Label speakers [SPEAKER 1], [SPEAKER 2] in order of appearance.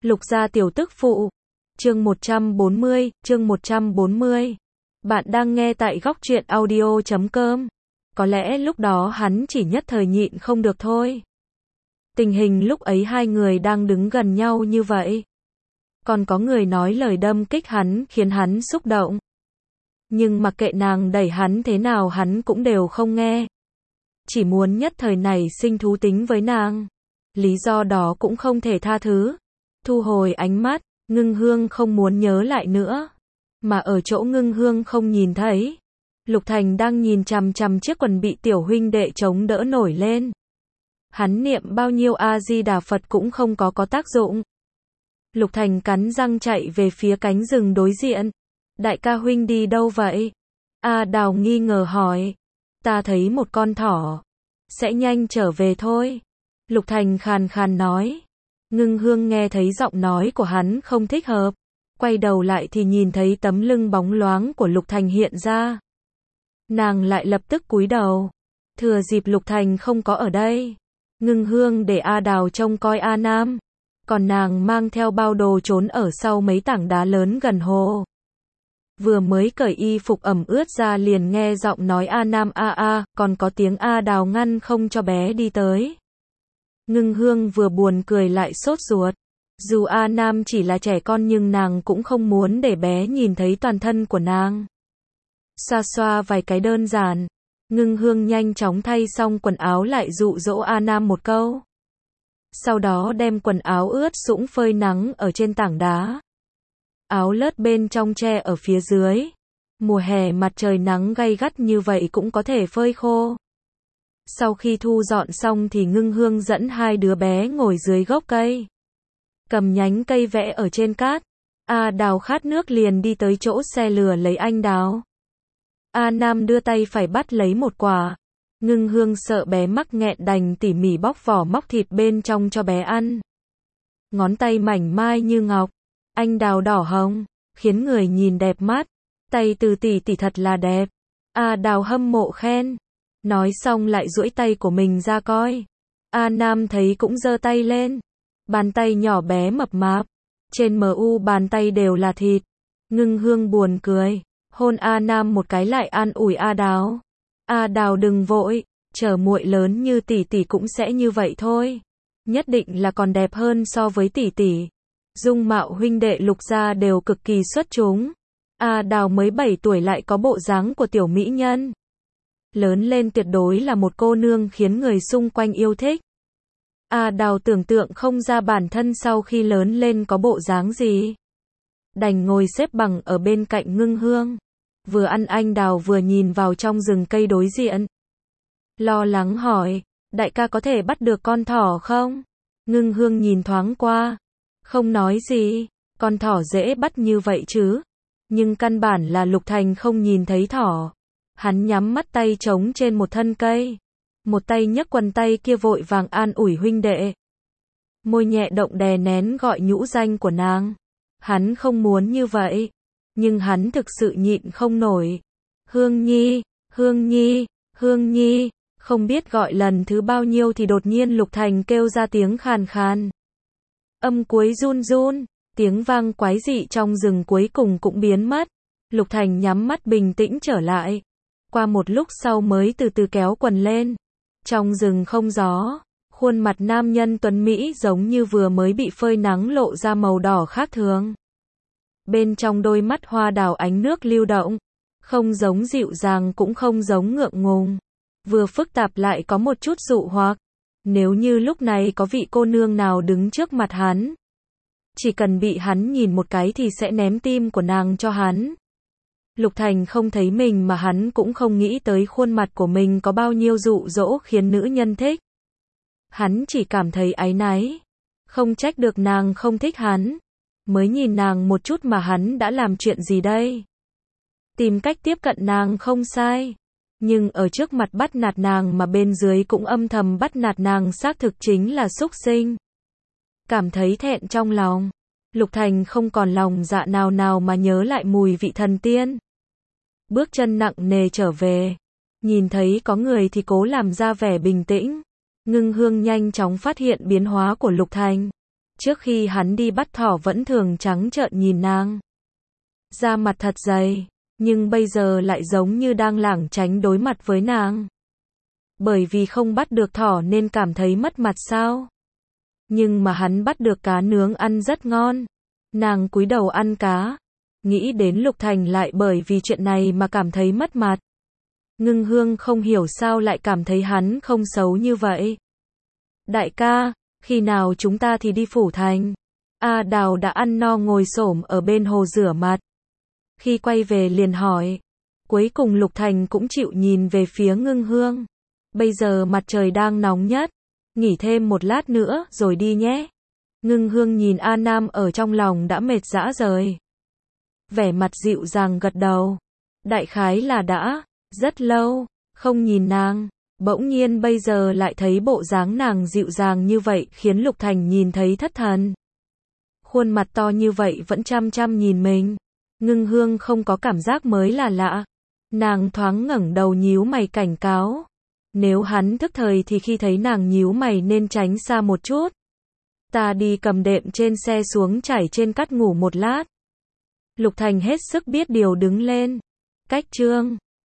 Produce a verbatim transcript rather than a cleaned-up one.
[SPEAKER 1] Lục gia tiểu tức phụ. Chương một trăm bốn mươi, chương một trăm bốn mươi. Bạn đang nghe tại góc truyện audio chấm com. Có lẽ lúc đó hắn chỉ nhất thời nhịn không được thôi. Tình hình lúc ấy hai người đang đứng gần nhau như vậy. Còn có người nói lời đâm kích hắn khiến hắn xúc động. Nhưng mặc kệ nàng đẩy hắn thế nào hắn cũng đều không nghe. Chỉ muốn nhất thời này sinh thú tính với nàng. Lý do đó cũng không thể tha thứ. Thu hồi ánh mắt, Ngưng Hương không muốn nhớ lại nữa. Mà ở chỗ Ngưng Hương không nhìn thấy. Lục Thành đang nhìn chằm chằm chiếc quần bị tiểu huynh đệ chống đỡ nổi lên. Hắn niệm bao nhiêu A-di-đà Phật cũng không có có tác dụng. Lục Thành cắn răng chạy về phía cánh rừng đối diện. Đại ca huynh đi đâu vậy? A Đào nghi ngờ hỏi. Ta thấy một con thỏ. Sẽ nhanh trở về thôi. Lục Thành khàn khàn nói. Ngưng Hương nghe thấy giọng nói của hắn không thích hợp. Quay đầu lại thì nhìn thấy tấm lưng bóng loáng của Lục Thành hiện ra. Nàng lại lập tức cúi đầu. Thừa dịp Lục Thành không có ở đây. Ngưng Hương để A Đào trông coi A Nam. Còn nàng mang theo bao đồ trốn ở sau mấy tảng đá lớn gần hồ. Vừa mới cởi y phục ẩm ướt ra liền nghe giọng nói A Nam a a, còn có tiếng A Đào ngăn không cho bé đi tới. Ngưng Hương vừa buồn cười lại sốt ruột. Dù A Nam chỉ là trẻ con nhưng nàng cũng không muốn để bé nhìn thấy toàn thân của nàng. Xoa xoa vài cái đơn giản. Ngưng Hương nhanh chóng thay xong quần áo lại dụ dỗ A Nam một câu. Sau đó đem quần áo ướt sũng phơi nắng ở trên tảng đá. Áo lót bên trong che ở phía dưới. Mùa hè mặt trời nắng gay gắt như vậy cũng có thể phơi khô. Sau khi thu dọn xong thì Ngưng Hương dẫn hai đứa bé ngồi dưới gốc cây. Cầm nhánh cây vẽ ở trên cát. A Đào khát nước liền đi tới chỗ xe lửa lấy anh đào. A Nam đưa tay phải bắt lấy một quả. Ngưng Hương sợ bé mắc nghẹn đành tỉ mỉ bóc vỏ móc thịt bên trong cho bé ăn. Ngón tay mảnh mai như ngọc. Anh đào đỏ hồng, khiến người nhìn đẹp mắt. Tay từ tỷ tỷ thật là đẹp. A Đào hâm mộ khen. Nói xong lại duỗi tay của mình ra coi. A Nam thấy cũng giơ tay lên. Bàn tay nhỏ bé mập mạp. Trên mu bàn tay đều là thịt. Ngưng Hương buồn cười. Hôn A Nam một cái lại an ủi A Đào. A Đào đừng vội. Chờ muội lớn như tỷ tỷ cũng sẽ như vậy thôi. Nhất định là còn đẹp hơn so với tỷ tỷ. Dung mạo huynh đệ Lục gia đều cực kỳ xuất chúng. A Đào mới bảy tuổi lại có bộ dáng của tiểu mỹ nhân. Lớn lên tuyệt đối là một cô nương khiến người xung quanh yêu thích. A Đào tưởng tượng không ra bản thân sau khi lớn lên có bộ dáng gì. Đành ngồi xếp bằng ở bên cạnh Ngưng Hương. Vừa ăn anh đào vừa nhìn vào trong rừng cây đối diện. Lo lắng hỏi, đại ca có thể bắt được con thỏ không? Ngưng Hương nhìn thoáng qua. Không nói gì, con thỏ dễ bắt như vậy chứ. Nhưng căn bản là Lục Thành không nhìn thấy thỏ. Hắn nhắm mắt tay trống trên một thân cây. Một tay nhấc quần tay kia vội vàng an ủi huynh đệ. Môi nhẹ động đè nén gọi nhũ danh của nàng. Hắn không muốn như vậy. Nhưng hắn thực sự nhịn không nổi. Hương Nhi, Hương Nhi, Hương Nhi. Không biết gọi lần thứ bao nhiêu thì đột nhiên Lục Thành kêu ra tiếng khàn khàn. Âm cuối run run. Tiếng vang quái dị trong rừng cuối cùng cũng biến mất. Lục Thành nhắm mắt bình tĩnh trở lại. Qua một lúc sau mới từ từ kéo quần lên. Trong rừng không gió. Khuôn mặt nam nhân tuấn Mỹ giống như vừa mới bị phơi nắng lộ ra màu đỏ khác thường. Bên trong đôi mắt hoa đào ánh nước lưu động. Không giống dịu dàng cũng không giống ngượng ngùng. Vừa phức tạp lại có một chút dụ hoặc. Nếu như lúc này có vị cô nương nào đứng trước mặt hắn. Chỉ cần bị hắn nhìn một cái thì sẽ ném tim của nàng cho hắn. Lục Thành không thấy mình mà hắn cũng không nghĩ tới khuôn mặt của mình có bao nhiêu dụ dỗ khiến nữ nhân thích. Hắn chỉ cảm thấy áy náy. Không trách được nàng không thích hắn. Mới nhìn nàng một chút mà hắn đã làm chuyện gì đây? Tìm cách tiếp cận nàng không sai. Nhưng ở trước mặt bắt nạt nàng mà bên dưới cũng âm thầm bắt nạt nàng xác thực chính là xúc sinh. Cảm thấy thẹn trong lòng. Lục Thành không còn lòng dạ nào nào mà nhớ lại mùi vị thần tiên. Bước chân nặng nề trở về. Nhìn thấy có người thì cố làm ra vẻ bình tĩnh. Ngưng Hương nhanh chóng phát hiện biến hóa của Lục Thành. Trước khi hắn đi bắt thỏ vẫn thường trắng trợn nhìn nàng. Da mặt thật dày, nhưng bây giờ lại giống như đang lảng tránh đối mặt với nàng. Bởi vì không bắt được thỏ nên cảm thấy mất mặt sao? Nhưng mà hắn bắt được cá nướng ăn rất ngon. Nàng cúi đầu ăn cá. Nghĩ đến Lục Thành lại bởi vì chuyện này mà cảm thấy mất mặt. Ngưng Hương không hiểu sao lại cảm thấy hắn không xấu như vậy. Đại ca, khi nào chúng ta thì đi Phủ Thành? A Đào đã ăn no ngồi xổm ở bên hồ rửa mặt. Khi quay về liền hỏi. Cuối cùng Lục Thành cũng chịu nhìn về phía Ngưng Hương. Bây giờ mặt trời đang nóng nhất. Nghỉ thêm một lát nữa rồi đi nhé. Ngưng Hương nhìn A Nam ở trong lòng đã mệt rã rời. Vẻ mặt dịu dàng gật đầu. Đại khái là đã rất lâu không nhìn nàng. Bỗng nhiên bây giờ lại thấy bộ dáng nàng dịu dàng như vậy khiến Lục Thành nhìn thấy thất thần. Khuôn mặt to như vậy vẫn chăm chăm nhìn mình. Ngưng Hương không có cảm giác mới là lạ. Nàng thoáng ngẩng đầu nhíu mày cảnh cáo. Nếu hắn thức thời thì khi thấy nàng nhíu mày nên tránh xa một chút. Ta đi cầm đệm trên xe xuống trải trên cát ngủ một lát. Lục Thành hết sức biết điều đứng lên. Cách trương.